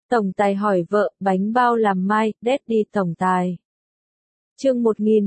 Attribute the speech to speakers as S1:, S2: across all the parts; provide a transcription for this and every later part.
S1: Tổng tài hỏi vợ, bánh bao làm mai, Daddy tổng tài. Chương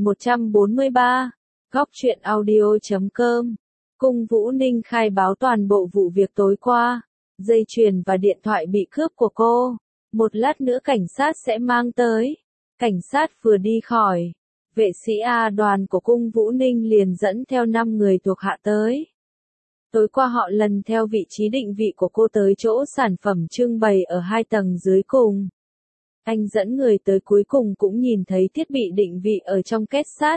S1: 1143, Góc truyện audio.com. Cung Vũ Ninh khai báo toàn bộ vụ việc tối qua, dây chuyền và điện thoại bị cướp của cô. Một lát nữa cảnh sát sẽ mang tới. Cảnh sát vừa đi khỏi, vệ sĩ A đoàn của Cung Vũ Ninh liền dẫn theo 5 người thuộc hạ tới. Tối qua họ lần theo vị trí định vị của cô tới chỗ sản phẩm trưng bày ở 2 tầng dưới cùng. Anh dẫn người tới cuối cùng cũng nhìn thấy thiết bị định vị ở trong két sắt.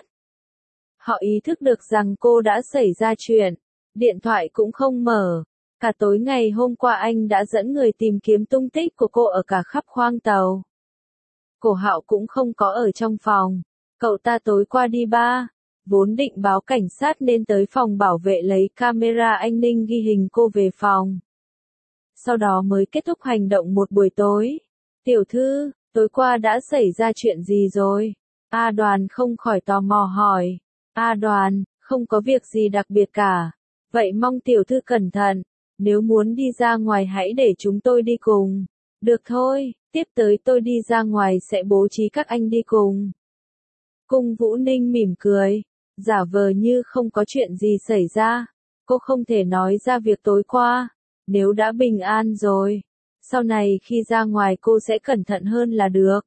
S1: Họ ý thức được rằng cô đã xảy ra chuyện, điện thoại cũng không mở. Cả tối ngày hôm qua anh đã dẫn người tìm kiếm tung tích của cô ở cả khắp khoang tàu. Cổ Hạo cũng không có ở trong phòng. Cậu ta tối qua đi bar, vốn định báo cảnh sát nên tới phòng bảo vệ lấy camera an ninh ghi hình cô về phòng. Sau đó mới kết thúc hành động một buổi tối. Tiểu thư, tối qua đã xảy ra chuyện gì rồi? A Đoàn không khỏi tò mò hỏi. A Đoàn, không có việc gì đặc biệt cả. Vậy mong tiểu thư cẩn thận. Nếu muốn đi ra ngoài hãy để chúng tôi đi cùng. Được thôi, tiếp tới tôi đi ra ngoài sẽ bố trí các anh đi cùng. Cung Vũ Ninh mỉm cười, giả vờ như không có chuyện gì xảy ra. Cô không thể nói ra việc tối qua. Nếu đã bình an rồi, sau này khi ra ngoài cô sẽ cẩn thận hơn là được.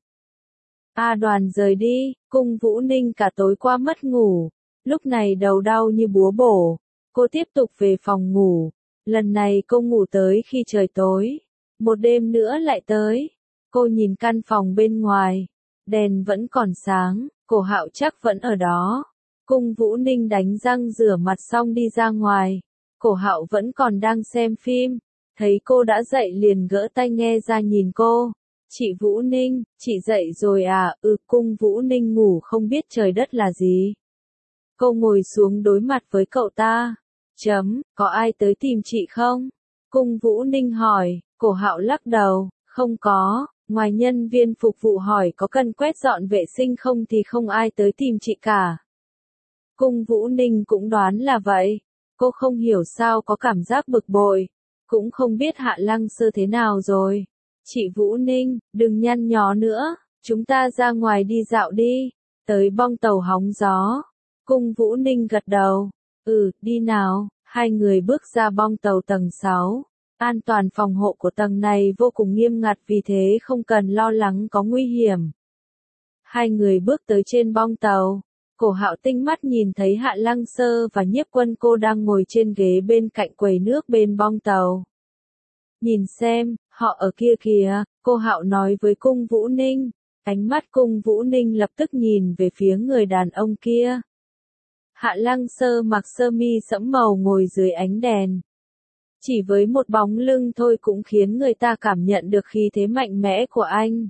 S1: A Đoàn rời đi, Cung Vũ Ninh cả tối qua mất ngủ. Lúc này đầu đau như búa bổ. Cô tiếp tục về phòng ngủ. Lần này cô ngủ tới khi trời tối. Một đêm nữa lại tới. Cô nhìn căn phòng bên ngoài. Đèn vẫn còn sáng, Cổ Hạo chắc vẫn ở đó. Cung Vũ Ninh đánh răng rửa mặt xong đi ra ngoài. Cổ Hạo vẫn còn đang xem phim. Thấy cô đã dậy liền gỡ tai nghe ra nhìn cô. Chị Vũ Ninh, chị dậy rồi à? Cung Vũ Ninh ngủ không biết trời đất là gì. Cô ngồi xuống đối mặt với cậu ta. Có ai tới tìm chị không? Cung Vũ Ninh hỏi. Cổ Hạo lắc đầu, không có. Ngoài nhân viên phục vụ hỏi có cần quét dọn vệ sinh không thì không ai tới tìm chị cả. Cung Vũ Ninh cũng đoán là vậy. Cô không hiểu sao có cảm giác bực bội. Cũng không biết Hạ Lăng Sơ thế nào rồi. Chị Vũ Ninh, đừng nhăn nhó nữa. Chúng ta ra ngoài đi dạo đi. Tới bong tàu hóng gió. Cung Vũ Ninh gật đầu. Đi nào. Hai người bước ra bong tàu tầng 6. An toàn phòng hộ của tầng này vô cùng nghiêm ngặt vì thế không cần lo lắng có nguy hiểm. Hai người bước tới trên bong tàu. Cổ Hạo tinh mắt nhìn thấy Hạ Lăng Sơ và Nhiếp Quân Cô đang ngồi trên ghế bên cạnh quầy nước bên bong tàu. Nhìn xem, họ ở kia kìa, cô Hạo nói với Cung Vũ Ninh. Ánh mắt Cung Vũ Ninh lập tức nhìn về phía người đàn ông kia. Hạ Lăng Sơ mặc sơ mi sẫm màu ngồi dưới ánh đèn. Chỉ với một bóng lưng thôi cũng khiến người ta cảm nhận được khí thế mạnh mẽ của anh.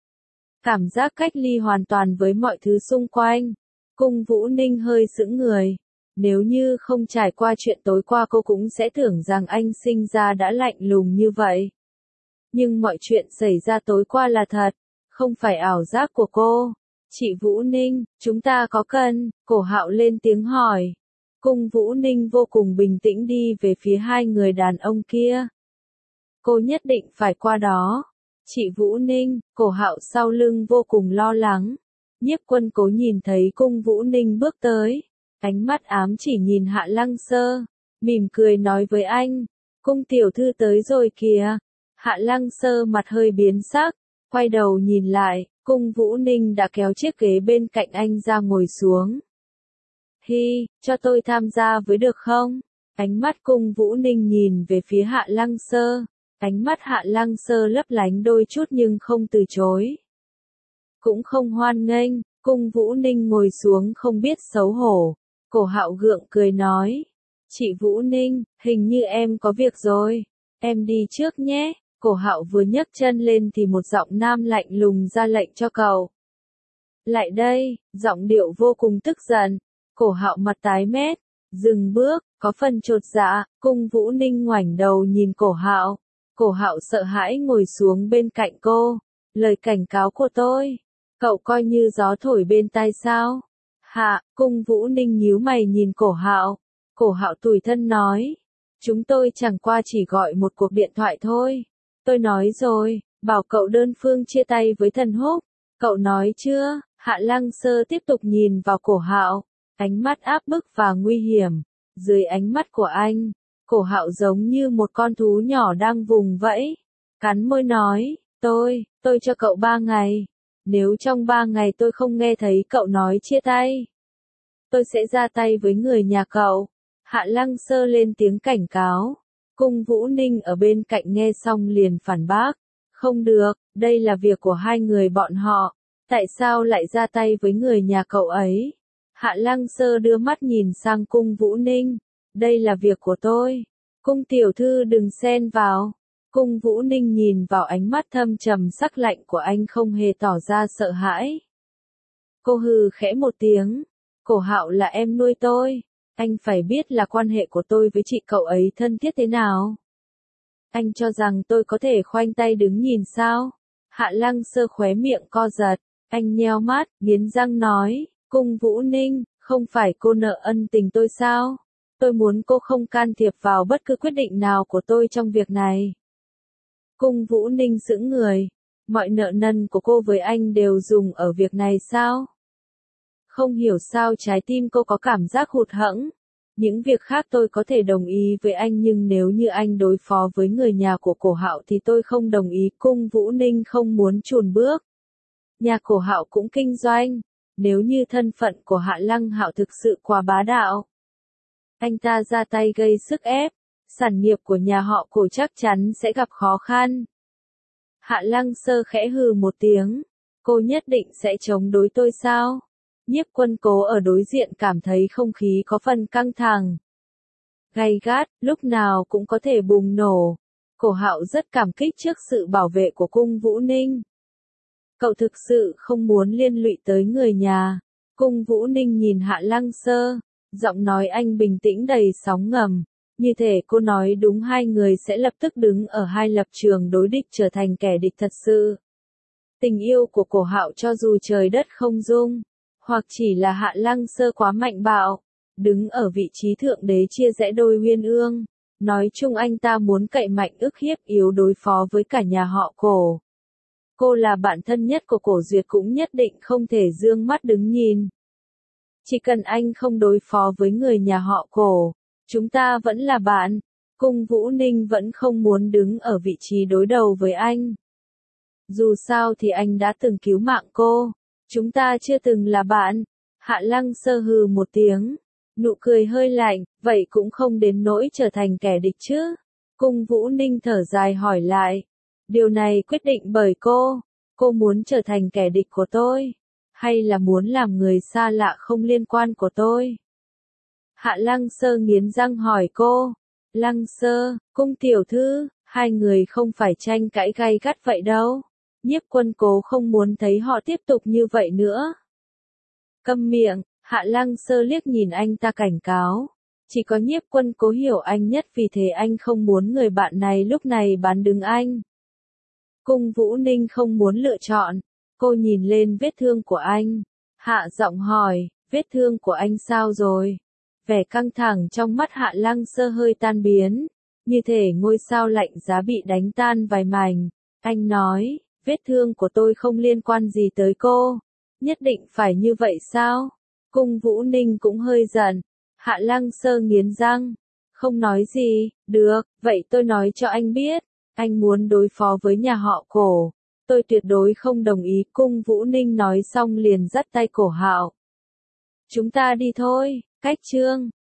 S1: Cảm giác cách ly hoàn toàn với mọi thứ xung quanh. Cung Vũ Ninh hơi sững người. Nếu như không trải qua chuyện tối qua cô cũng sẽ tưởng rằng anh sinh ra đã lạnh lùng như vậy. Nhưng mọi chuyện xảy ra tối qua là thật, không phải ảo giác của cô. Chị Vũ Ninh, chúng ta có cần? Cổ Hạo lên tiếng hỏi. Cung Vũ Ninh vô cùng bình tĩnh đi về phía hai người đàn ông kia. Cô nhất định phải qua đó. Chị Vũ Ninh, Cổ Hạo sau lưng vô cùng lo lắng. Nhiếp Quân Cố nhìn thấy Cung Vũ Ninh bước tới. Ánh mắt ám chỉ nhìn Hạ Lăng Sơ. Mỉm cười nói với anh. Cung tiểu thư tới rồi kìa. Hạ Lăng Sơ mặt hơi biến sắc. Quay đầu nhìn lại, Cung Vũ Ninh đã kéo chiếc ghế bên cạnh anh ra ngồi xuống. Cho tôi tham gia với được không? Ánh mắt Cung Vũ Ninh nhìn về phía Hạ Lăng Sơ. Ánh mắt Hạ Lăng Sơ lấp lánh đôi chút nhưng không từ chối. Cũng không hoan nghênh, Cung Vũ Ninh ngồi xuống không biết xấu hổ. Cổ Hạo gượng cười nói. Chị Vũ Ninh, hình như em có việc rồi. Em đi trước nhé. Cổ Hạo vừa nhấc chân lên thì một giọng nam lạnh lùng ra lệnh cho cậu. Lại đây, giọng điệu vô cùng tức giận. Cổ Hạo mặt tái mét, dừng bước, có phần chột dạ. Cung Vũ Ninh ngoảnh đầu nhìn Cổ Hạo. Cổ Hạo sợ hãi ngồi xuống bên cạnh cô. Lời cảnh cáo của tôi, cậu coi như gió thổi bên tai sao? Cung Vũ Ninh nhíu mày nhìn Cổ Hạo. Cổ Hạo tủi thân nói. Chúng tôi chẳng qua chỉ gọi một cuộc điện thoại thôi. Tôi nói rồi, bảo cậu đơn phương chia tay với Thần Húc. Cậu nói chưa? Hạ Lăng Sơ tiếp tục nhìn vào Cổ Hạo, ánh mắt áp bức và nguy hiểm. Dưới ánh mắt của anh, Cổ Hạo giống như một con thú nhỏ đang vùng vẫy. Cắn môi nói, tôi cho cậu 3 ngày. Nếu trong 3 ngày tôi không nghe thấy cậu nói chia tay, tôi sẽ ra tay với người nhà cậu. Hạ Lăng Sơ lên tiếng cảnh cáo. Cung Vũ Ninh ở bên cạnh nghe xong liền phản bác. Không được, đây là việc của hai người bọn họ. Tại sao lại ra tay với người nhà cậu ấy? Hạ Lăng Sơ đưa mắt nhìn sang Cung Vũ Ninh. Đây là việc của tôi. Cung tiểu thư đừng xen vào. Cung Vũ Ninh nhìn vào ánh mắt thâm trầm sắc lạnh của anh không hề tỏ ra sợ hãi. Cô hừ khẽ một tiếng. Cổ Hạo là em nuôi tôi. Anh phải biết là quan hệ của tôi với chị cậu ấy thân thiết thế nào. Anh cho rằng tôi có thể khoanh tay đứng nhìn sao? Hạ Lăng Sơ khóe miệng co giật. Anh nheo mắt, nghiến răng nói. Cung Vũ Ninh, không phải cô nợ ân tình tôi sao? Tôi muốn cô không can thiệp vào bất cứ quyết định nào của tôi trong việc này. Cung Vũ Ninh sững người. Mọi nợ nần của cô với anh đều dùng ở việc này sao? Không hiểu sao trái tim cô có cảm giác hụt hẫng. Những việc khác tôi có thể đồng ý với anh nhưng nếu như anh đối phó với người nhà của Cổ Hạo thì tôi không đồng ý. Cung Vũ Ninh không muốn chùn bước. Nhà Cổ Hạo cũng kinh doanh. Nếu như thân phận của Hạ Lăng Hạo thực sự quá bá đạo, anh ta ra tay gây sức ép, sản nghiệp của nhà họ Cổ chắc chắn sẽ gặp khó khăn. Hạ Lăng Sơ khẽ hừ một tiếng. Cô nhất định sẽ chống đối tôi sao? Nhiếp Quân Cố ở đối diện cảm thấy không khí có phần căng thẳng, gay gắt, lúc nào cũng có thể bùng nổ. Cổ Hạo rất cảm kích trước sự bảo vệ của Cung Vũ Ninh. Cậu thực sự không muốn liên lụy tới người nhà. Cung Vũ Ninh nhìn Hạ Lăng Sơ, giọng nói anh bình tĩnh đầy sóng ngầm. Như thể cô nói đúng hai người sẽ lập tức đứng ở hai lập trường đối địch trở thành kẻ địch thật sự. Tình yêu của Cổ Hạo cho dù trời đất không dung, hoặc chỉ là Hạ Lăng Sơ quá mạnh bạo, đứng ở vị trí thượng đế chia rẽ đôi uyên ương. Nói chung anh ta muốn cậy mạnh ức hiếp yếu đối phó với cả nhà họ Cổ. Cô là bạn thân nhất của Cổ Duyệt cũng nhất định không thể dương mắt đứng nhìn. Chỉ cần anh không đối phó với người nhà họ Cổ, chúng ta vẫn là bạn. Cung Vũ Ninh vẫn không muốn đứng ở vị trí đối đầu với anh. Dù sao thì anh đã từng cứu mạng cô. Chúng ta chưa từng là bạn. Hạ Lăng Sơ hừ một tiếng. Nụ cười hơi lạnh, vậy cũng không đến nỗi trở thành kẻ địch chứ. Cung Vũ Ninh thở dài hỏi lại. Điều này quyết định bởi cô. Cô muốn trở thành kẻ địch của tôi, hay là muốn làm người xa lạ không liên quan của tôi? Hạ Lăng Sơ nghiến răng hỏi cô. Lăng Sơ, Cung tiểu thư, hai người không phải tranh cãi gay gắt vậy đâu. Nhiếp Quân Cố không muốn thấy họ tiếp tục như vậy nữa. Câm miệng, Hạ Lăng Sơ liếc nhìn anh ta cảnh cáo. Chỉ có Nhiếp Quân Cố hiểu anh nhất vì thế anh không muốn người bạn này lúc này bán đứng anh. Cung Vũ Ninh không muốn lựa chọn. Cô nhìn lên vết thương của anh. Hạ giọng hỏi, vết thương của anh sao rồi? Vẻ căng thẳng trong mắt Hạ Lăng Sơ hơi tan biến. Như thể ngôi sao lạnh giá bị đánh tan vài mảnh. Anh nói, vết thương của tôi không liên quan gì tới cô. Nhất định phải như vậy sao? Cung Vũ Ninh cũng hơi giận. Hạ Lăng Sơ nghiến răng. Không nói gì, được, vậy tôi nói cho anh biết. Anh muốn đối phó với nhà họ Cổ. Tôi tuyệt đối không đồng ý. Cung Vũ Ninh nói xong liền dắt tay Cổ Hạo. Chúng ta đi thôi, cách chương.